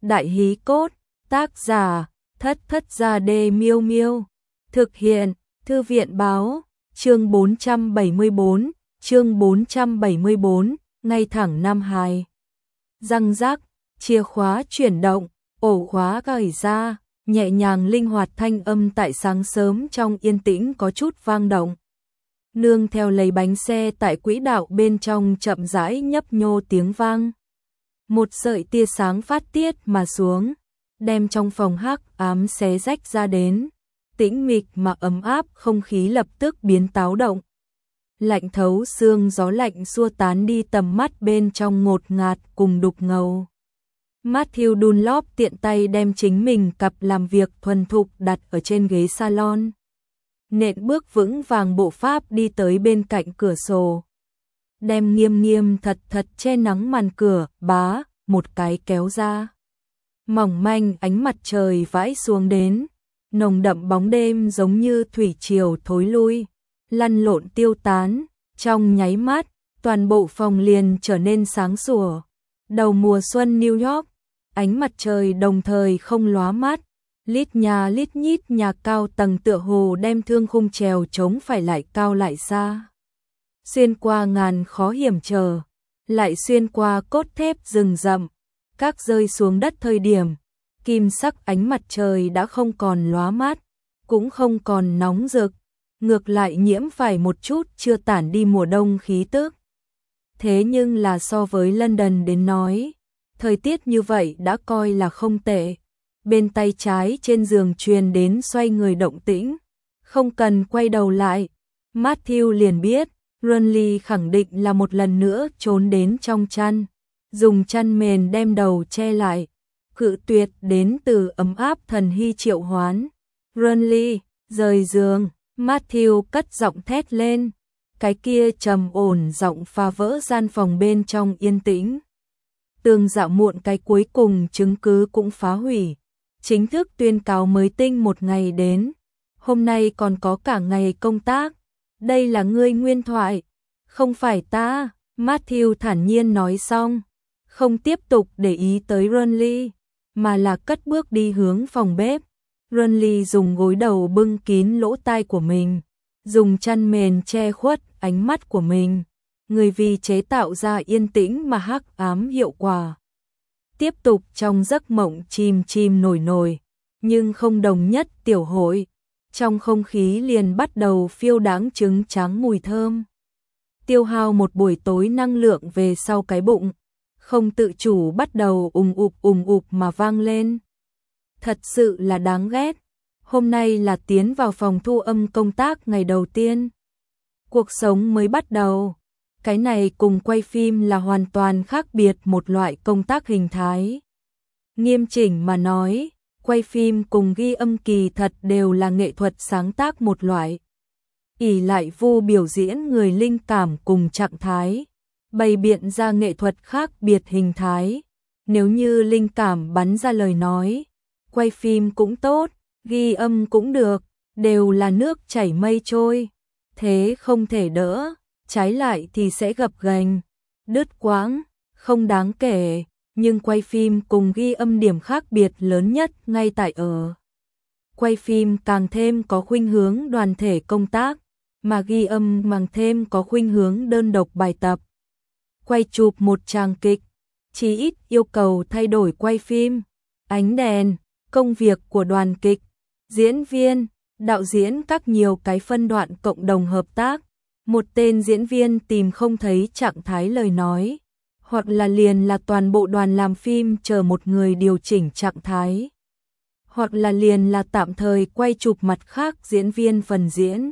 Đại hí cốt, tác giả, Thất Thất Gia Đê Miêu Miêu. Thực hiện, Thư viện báo, chương 474, chương 474, ngay thẳng Nam Hải. Răng rắc, chìa khóa chuyển động, ổ khóa cởi ra, nhẹ nhàng linh hoạt thanh âm tại sáng sớm trong yên tĩnh có chút vang động. Nương theo lấy bánh xe tại quỹ đạo bên trong chậm rãi nhấp nhô tiếng vang. Một sợi tia sáng phát tiết mà xuống, đem trong phòng hắc ám xé rách ra đến. Tĩnh mịch mà ấm áp không khí lập tức biến táo động. Lạnh thấu xương gió lạnh xua tán đi tầm mắt bên trong ngột ngạt cùng đục ngầu. Matthew Dunlop tiện tay đem chính mình cặp làm việc thuần thục đặt ở trên ghế salon. Nện bước vững vàng bộ pháp đi tới bên cạnh cửa sổ. Đem nghiêm nghiêm thật thật che nắng màn cửa, bá, một cái kéo ra. Mỏng manh ánh mặt trời vãi xuống đến. Nồng đậm bóng đêm giống như thủy triều thối lui, lăn lộn tiêu tán, trong nháy mắt, toàn bộ phòng liền trở nên sáng sủa. Đầu mùa xuân New York, ánh mặt trời đồng thời không lóa mắt, lít nhà lít nhít nhà cao tầng tựa hồ đem thương khung trèo chống phải lại cao lại xa. Xuyên qua ngàn khó hiểm trở, lại xuyên qua cốt thép rừng rậm, các rơi xuống đất thời điểm. Kim sắc ánh mặt trời đã không còn lóa mắt, cũng không còn nóng rực, ngược lại nhiễm phải một chút chưa tản đi mùa đông khí tức. Thế nhưng là so với London đến nói, thời tiết như vậy đã coi là không tệ. Bên tay trái trên giường truyền đến xoay người động tĩnh, không cần quay đầu lại, Matthew liền biết, Runley khẳng định là một lần nữa trốn đến trong chăn, dùng chăn mền đem đầu che lại. Cự tuyệt đến từ ấm áp thần hy triệu hoán. Runley, rời giường, Matthew cất giọng thét lên. Cái kia trầm ổn giọng phá vỡ gian phòng bên trong yên tĩnh. Tường dạo muộn cái cuối cùng chứng cứ cũng phá hủy. Chính thức tuyên cáo mới tinh một ngày đến. Hôm nay còn có cả ngày công tác. Đây là ngươi nguyên thoại. Không phải ta, Matthew thản nhiên nói xong. Không tiếp tục để ý tới Runley, mà là cất bước đi hướng phòng bếp. Runley dùng gối đầu bưng kín lỗ tai của mình, dùng chăn mền che khuất ánh mắt của mình. Người vì chế tạo ra yên tĩnh mà hắc ám hiệu quả. Tiếp tục trong giấc mộng chìm chìm nổi nổi, nhưng không đồng nhất tiểu hội. Trong không khí liền bắt đầu phiêu đáng trứng trắng mùi thơm. Tiêu hao một buổi tối năng lượng về sau cái bụng. Không tự chủ bắt đầu ùng ục mà vang lên. Thật sự là đáng ghét. Hôm nay là tiến vào phòng thu âm công tác ngày đầu tiên. Cuộc sống mới bắt đầu. Cái này cùng quay phim là hoàn toàn khác biệt một loại công tác hình thái. Nghiêm chỉnh mà nói, quay phim cùng ghi âm kỳ thật đều là nghệ thuật sáng tác một loại. Ỷ lại vô biểu diễn người linh cảm cùng trạng thái. Bày biện ra nghệ thuật khác biệt hình thái. Nếu như linh cảm bắn ra lời nói, quay phim cũng tốt, ghi âm cũng được, đều là nước chảy mây trôi. Thế không thể đỡ, trái lại thì sẽ gập ghềnh, đứt quãng, không đáng kể. Nhưng quay phim cùng ghi âm điểm khác biệt lớn nhất ngay tại ở. Quay phim càng thêm có khuynh hướng đoàn thể công tác, mà ghi âm mang thêm có khuynh hướng đơn độc bài tập. Quay chụp một tràng kịch, chỉ ít yêu cầu thay đổi quay phim, ánh đèn, công việc của đoàn kịch, diễn viên, đạo diễn các nhiều cái phân đoạn cộng đồng hợp tác. Một tên diễn viên tìm không thấy trạng thái lời nói, hoặc là liền là toàn bộ đoàn làm phim chờ một người điều chỉnh trạng thái, hoặc là liền là tạm thời quay chụp mặt khác diễn viên phần diễn.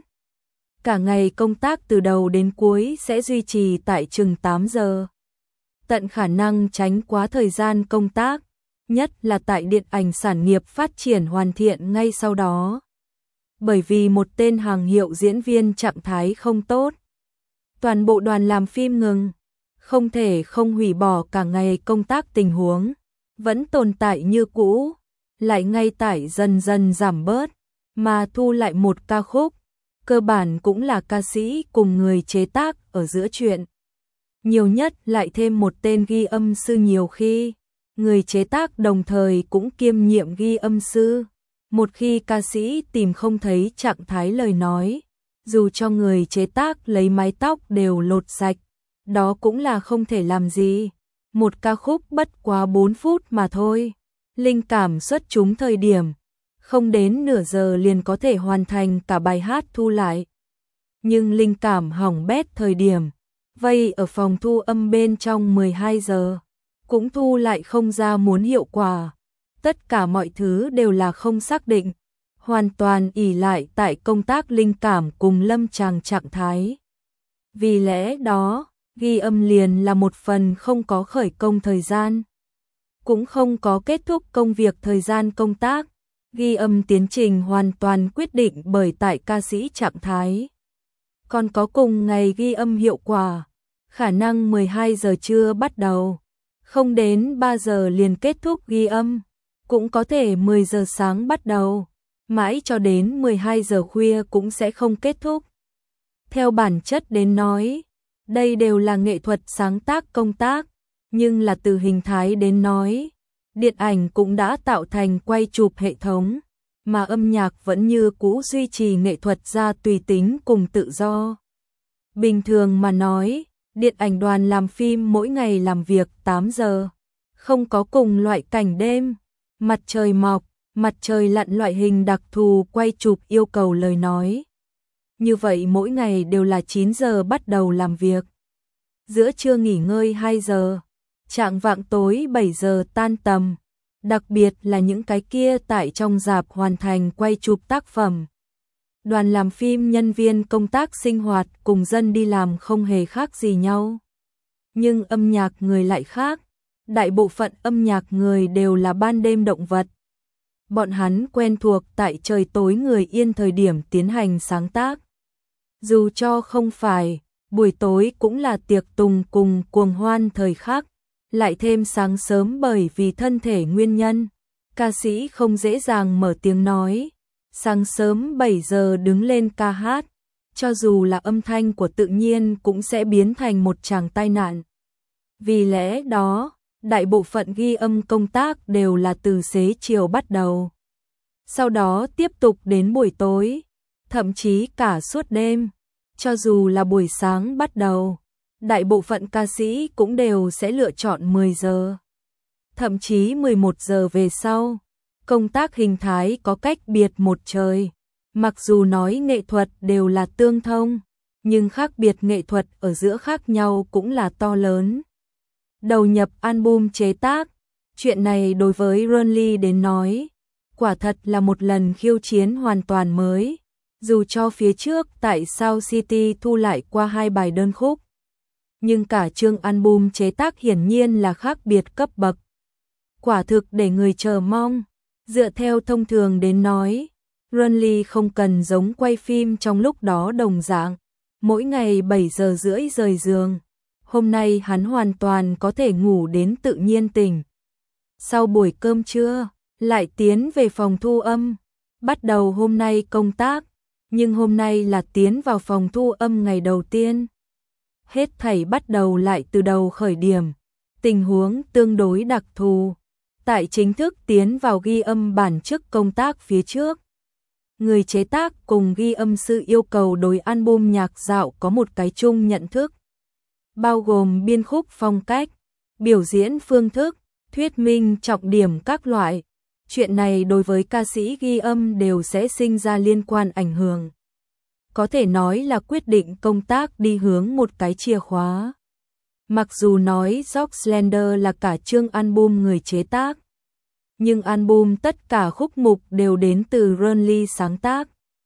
Cả ngày công tác từ đầu đến cuối sẽ duy trì tại chừng 8 giờ. Tận khả năng tránh quá thời gian công tác, nhất là tại điện ảnh sản nghiệp phát triển hoàn thiện ngay sau đó. Bởi vì một tên hàng hiệu diễn viên trạng thái không tốt, toàn bộ đoàn làm phim ngừng, không thể không hủy bỏ cả ngày công tác tình huống, vẫn tồn tại như cũ, lại ngay tại dần dần giảm bớt, mà thu lại một ca khúc. Cơ bản cũng là ca sĩ cùng người chế tác ở giữa chuyện. Nhiều nhất lại thêm một tên ghi âm sư nhiều khi. người chế tác đồng thời cũng kiêm nhiệm ghi âm sư. Một khi ca sĩ tìm không thấy trạng thái lời nói, dù cho người chế tác lấy mái tóc đều lột sạch, đó cũng là không thể làm gì. Một ca khúc bất quá 4 phút mà thôi. Linh cảm xuất chúng thời điểm, không đến nửa giờ liền có thể hoàn thành cả bài hát thu lại. Nhưng linh cảm hỏng bét thời điểm, vây ở phòng thu âm bên trong 12 giờ, cũng thu lại không ra muốn hiệu quả. Tất cả mọi thứ đều là không xác định, hoàn toàn ỷ lại tại công tác linh cảm cùng lâm tràng trạng thái. Vì lẽ đó, ghi âm liền là một phần không có khởi công thời gian, cũng không có kết thúc công việc thời gian công tác. Ghi âm tiến trình hoàn toàn quyết định bởi tại ca sĩ trạng thái. Còn có cùng ngày ghi âm hiệu quả, khả năng 12 giờ trưa bắt đầu, không đến 3 giờ liền kết thúc ghi âm, cũng có thể 10 giờ sáng bắt đầu, mãi cho đến 12 giờ khuya cũng sẽ không kết thúc. Theo bản chất đến nói, đây đều là nghệ thuật sáng tác công tác, nhưng là từ hình thái đến nói, điện ảnh cũng đã tạo thành quay chụp hệ thống, mà âm nhạc vẫn như cũ duy trì nghệ thuật ra tùy tính cùng tự do. Bình thường mà nói, điện ảnh đoàn làm phim mỗi ngày làm việc 8 giờ, không có cùng loại cảnh đêm, mặt trời mọc, mặt trời lặn loại hình đặc thù quay chụp yêu cầu lời nói. Như vậy mỗi ngày đều là 9 giờ bắt đầu làm việc, giữa trưa nghỉ ngơi 2 giờ, chạng vạng tối 7 giờ tan tầm. Đặc biệt là những cái kia tại trong rạp hoàn thành quay chụp tác phẩm. Đoàn làm phim nhân viên công tác sinh hoạt cùng dân đi làm không hề khác gì nhau. Nhưng âm nhạc người lại khác, đại bộ phận âm nhạc người đều là ban đêm động vật. Bọn hắn quen thuộc tại trời tối người yên thời điểm tiến hành sáng tác. Dù cho không phải, buổi tối cũng là tiệc tùng cùng cuồng hoan thời khắc. Lại thêm sáng sớm bởi vì thân thể nguyên nhân, ca sĩ không dễ dàng mở tiếng nói, sáng sớm 7 giờ đứng lên ca hát, cho dù là âm thanh của tự nhiên cũng sẽ biến thành một tràng tai nạn. Vì lẽ đó, đại bộ phận ghi âm công tác đều là từ xế chiều bắt đầu, sau đó tiếp tục đến buổi tối, thậm chí cả suốt đêm, cho dù là buổi sáng bắt đầu. Đại bộ phận ca sĩ cũng đều sẽ lựa chọn 10 giờ, thậm chí 11 giờ về sau. Công tác hình thái có cách biệt một trời. Mặc dù nói nghệ thuật đều là tương thông, nhưng khác biệt nghệ thuật ở giữa khác nhau cũng là to lớn. Đầu nhập album chế tác, chuyện này đối với Ronly đến nói, quả thật là một lần khiêu chiến hoàn toàn mới. Dù cho phía trước tại South City thu lại qua 2 bài đơn khúc, nhưng cả chương album chế tác hiển nhiên là khác biệt cấp bậc. Quả thực để người chờ mong. Dựa theo thông thường đến nói, Ronly không cần giống quay phim trong lúc đó đồng dạng, mỗi ngày 7 giờ rưỡi rời giường. Hôm nay hắn hoàn toàn có thể ngủ đến tự nhiên tỉnh. Sau buổi cơm trưa, lại tiến về phòng thu âm, bắt đầu hôm nay công tác, nhưng hôm nay là tiến vào phòng thu âm ngày đầu tiên. Hết thảy bắt đầu lại từ đầu khởi điểm, tình huống tương đối đặc thù. Tại chính thức tiến vào ghi âm bản chức công tác phía trước, người chế tác cùng ghi âm sư yêu cầu đối album nhạc dạo có một cái chung nhận thức, bao gồm biên khúc phong cách, biểu diễn phương thức, thuyết minh trọng điểm các loại. Chuyện này đối với ca sĩ ghi âm đều sẽ sinh ra liên quan ảnh hưởng. Có thể nói là quyết định công tác đi hướng một cái chìa khóa. Mặc dù nói Rock Slender là cả chương album người chế tác, nhưng album tất cả khúc mục đều đến từ Ronly sáng tác.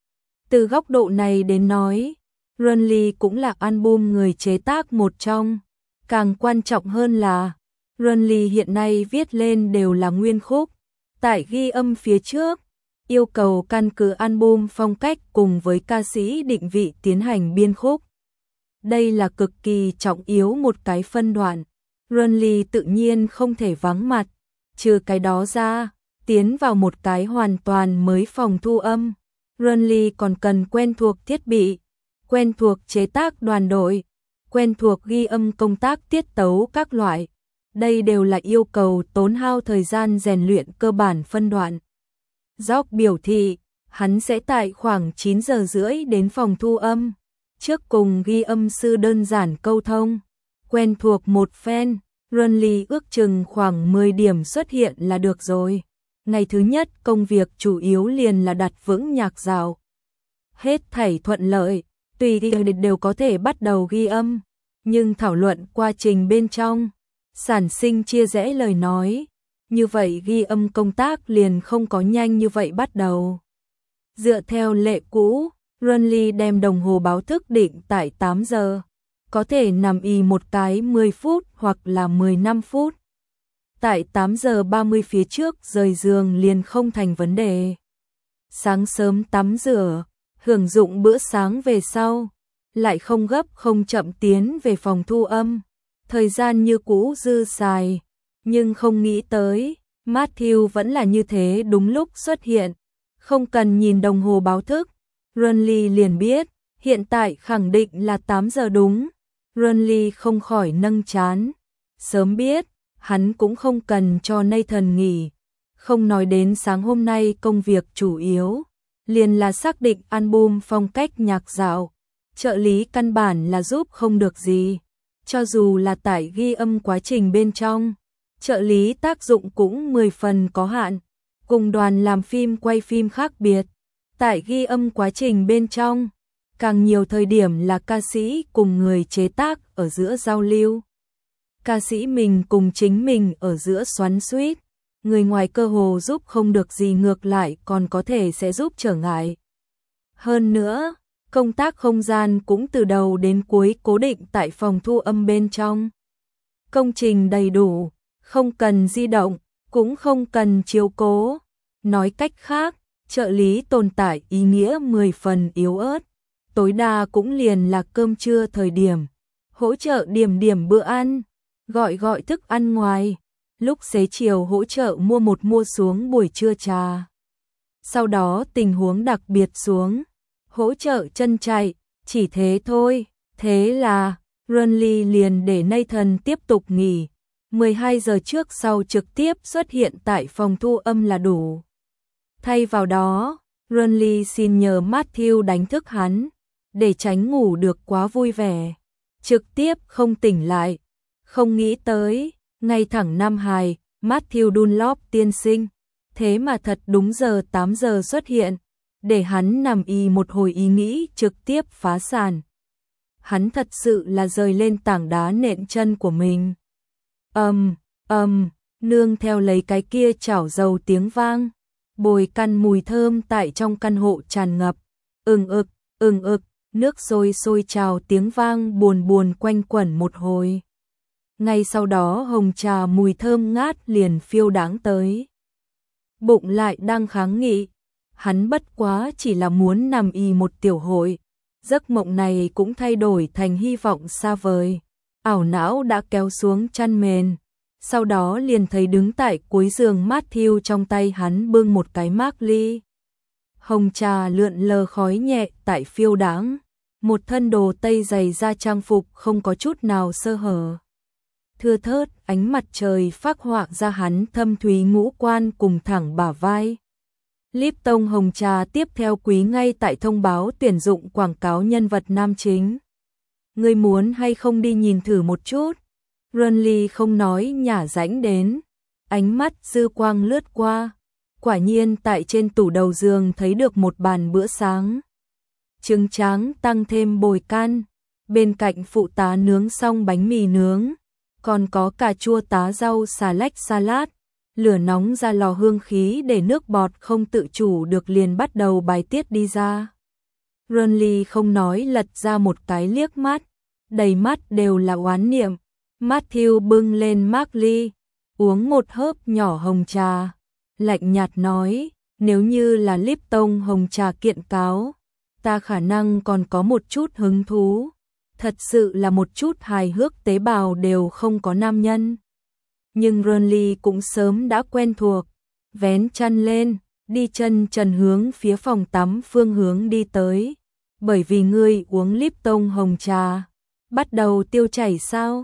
Từ góc độ này đến nói, Ronly cũng là album người chế tác một trong. Càng quan trọng hơn là, Ronly hiện nay viết lên đều là nguyên khúc. Tại ghi âm phía trước, yêu cầu căn cứ album phong cách cùng với ca sĩ định vị tiến hành biên khúc. Đây là cực kỳ trọng yếu một cái phân đoạn. Ronly tự nhiên không thể vắng mặt. Trừ cái đó ra, tiến vào một cái hoàn toàn mới phòng thu âm, Ronly còn cần quen thuộc thiết bị, quen thuộc chế tác đoàn đội, quen thuộc ghi âm công tác tiết tấu các loại. Đây đều là yêu cầu tốn hao thời gian rèn luyện cơ bản phân đoạn. Jock biểu thị, hắn sẽ tại khoảng 9 giờ rưỡi đến phòng thu âm, trước cùng ghi âm sư đơn giản câu thông, quen thuộc một phen. Runley ước chừng khoảng 10 điểm xuất hiện là được rồi. Ngày thứ nhất công việc chủ yếu liền là đặt vững nhạc dạo. Hết thảy thuận lợi, tùy thì đều có thể bắt đầu ghi âm, nhưng thảo luận quá trình bên trong, sản sinh chia rẽ lời nói, như vậy ghi âm công tác liền không có nhanh như vậy bắt đầu. Dựa theo lệ cũ, Runley đem đồng hồ báo thức định tại 8 giờ, có thể nằm ì một cái 10 phút hoặc là 15 phút. Tại 8 giờ 30 phía trước rời giường liền không thành vấn đề. Sáng sớm tắm rửa, hưởng dụng bữa sáng về sau, lại không gấp không chậm tiến về phòng thu âm. Thời gian như cũ dư xài, nhưng không nghĩ tới, Matthew vẫn là như thế đúng lúc xuất hiện. Không cần nhìn đồng hồ báo thức, Runley liền biết, hiện tại khẳng định là 8 giờ đúng. Runley không khỏi nâng trán. Sớm biết, hắn cũng không cần cho Nathan nghỉ. Không nói đến sáng hôm nay công việc chủ yếu, liền là xác định album phong cách nhạc dạo. Trợ lý căn bản là giúp không được gì. Cho dù là tại ghi âm quá trình bên trong, trợ lý tác dụng cũng 10 phần có hạn. Cùng đoàn làm phim quay phim khác biệt. Tại ghi âm quá trình bên trong, càng nhiều thời điểm là ca sĩ cùng người chế tác ở giữa giao lưu. Ca sĩ mình cùng chính mình ở giữa xoắn xuýt, người ngoài cơ hồ giúp không được gì, ngược lại còn có thể sẽ giúp trở ngại. Hơn nữa, công tác không gian cũng từ đầu đến cuối cố định tại phòng thu âm bên trong. Công trình đầy đủ, không cần di động, cũng không cần chiếu cố. Nói cách khác, trợ lý tồn tại ý nghĩa 10 phần yếu ớt. Tối đa cũng liền là cơm trưa thời điểm, hỗ trợ điểm bữa ăn, gọi thức ăn ngoài, lúc xế chiều hỗ trợ mua xuống buổi trưa trà. Sau đó tình huống đặc biệt xuống, hỗ trợ chân chạy, chỉ thế thôi. Thế là, Runley liền để Nathan tiếp tục nghỉ, 12 giờ trước sau trực tiếp xuất hiện tại phòng thu âm là đủ. Thay vào đó, Runley xin nhờ Matthew đánh thức hắn, để tránh ngủ được quá vui vẻ. Trực tiếp không tỉnh lại. Không nghĩ tới, ngay thẳng Nam Hải, Matthew Dunlop tiên sinh, thế mà thật đúng giờ 8 giờ xuất hiện, để hắn nằm ì một hồi ý nghĩ trực tiếp phá sản. Hắn thật sự là rời lên tảng đá nện chân của mình. Nương theo lấy cái kia chảo dầu tiếng vang, bồi căn mùi thơm tại trong căn hộ tràn ngập, ừng ực, nước sôi trào tiếng vang buồn quanh quẩn một hồi. Ngay sau đó hồng trà mùi thơm ngát liền phiêu đáng tới. Bụng lại đang kháng nghị, hắn bất quá chỉ là muốn nằm ì một tiểu hội, giấc mộng này cũng thay đổi thành hy vọng xa vời. Ảo não đã kéo xuống chăn mền, sau đó liền thấy đứng tại cuối giường Matthew, trong tay hắn bưng một cái mác ly. Hồng trà lượn lờ khói nhẹ tại phiêu đáng, một thân đồ tây dày da trang phục không có chút nào sơ hở. Thưa thớt ánh mặt trời phác họa ra hắn thâm thúy ngũ quan cùng thẳng bả vai. Lipton hồng trà tiếp theo quý ngay tại thông báo tuyển dụng quảng cáo nhân vật nam chính. Ngươi muốn hay không đi nhìn thử một chút? Runley không nói nhả rãnh đến, ánh mắt dư quang lướt qua, quả nhiên tại trên tủ đầu giường thấy được một bàn bữa sáng. Trứng tráng tăng thêm bồi can, bên cạnh phụ tá nướng xong bánh mì nướng, còn có cà chua tá rau xà lách salad, lửa nóng ra lò hương khí để nước bọt không tự chủ được liền bắt đầu bài tiết đi ra. Runley không nói lật ra một cái liếc mắt, đầy mắt đều là oán niệm. Matthew bưng lên mác ly, uống một hớp nhỏ hồng trà, lạnh nhạt nói, nếu như là Lipton hồng trà kiện cáo, ta khả năng còn có một chút hứng thú, thật sự là một chút hài hước tế bào đều không có nam nhân. Nhưng Runley cũng sớm đã quen thuộc, vén chăn lên, đi chân trần hướng phía phòng tắm phương hướng đi tới, bởi vì ngươi uống Lipton hồng trà, bắt đầu tiêu chảy sao?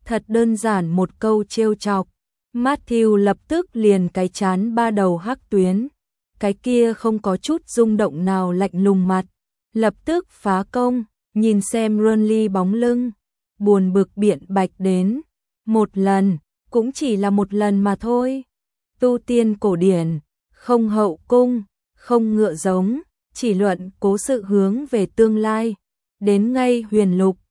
Thật đơn giản một câu trêu chọc. Matthew lập tức liền cái chán ba đầu hắc tuyến. Cái kia không có chút rung động nào lạnh lùng mặt. Lập tức phá công, nhìn xem Renly bóng lưng. Buồn bực biện bạch đến. Một lần, cũng chỉ là một lần mà thôi. Tu tiên cổ điển, không hậu cung, không ngựa giống, chỉ luận cố sự hướng về tương lai. Đến ngay huyền lục,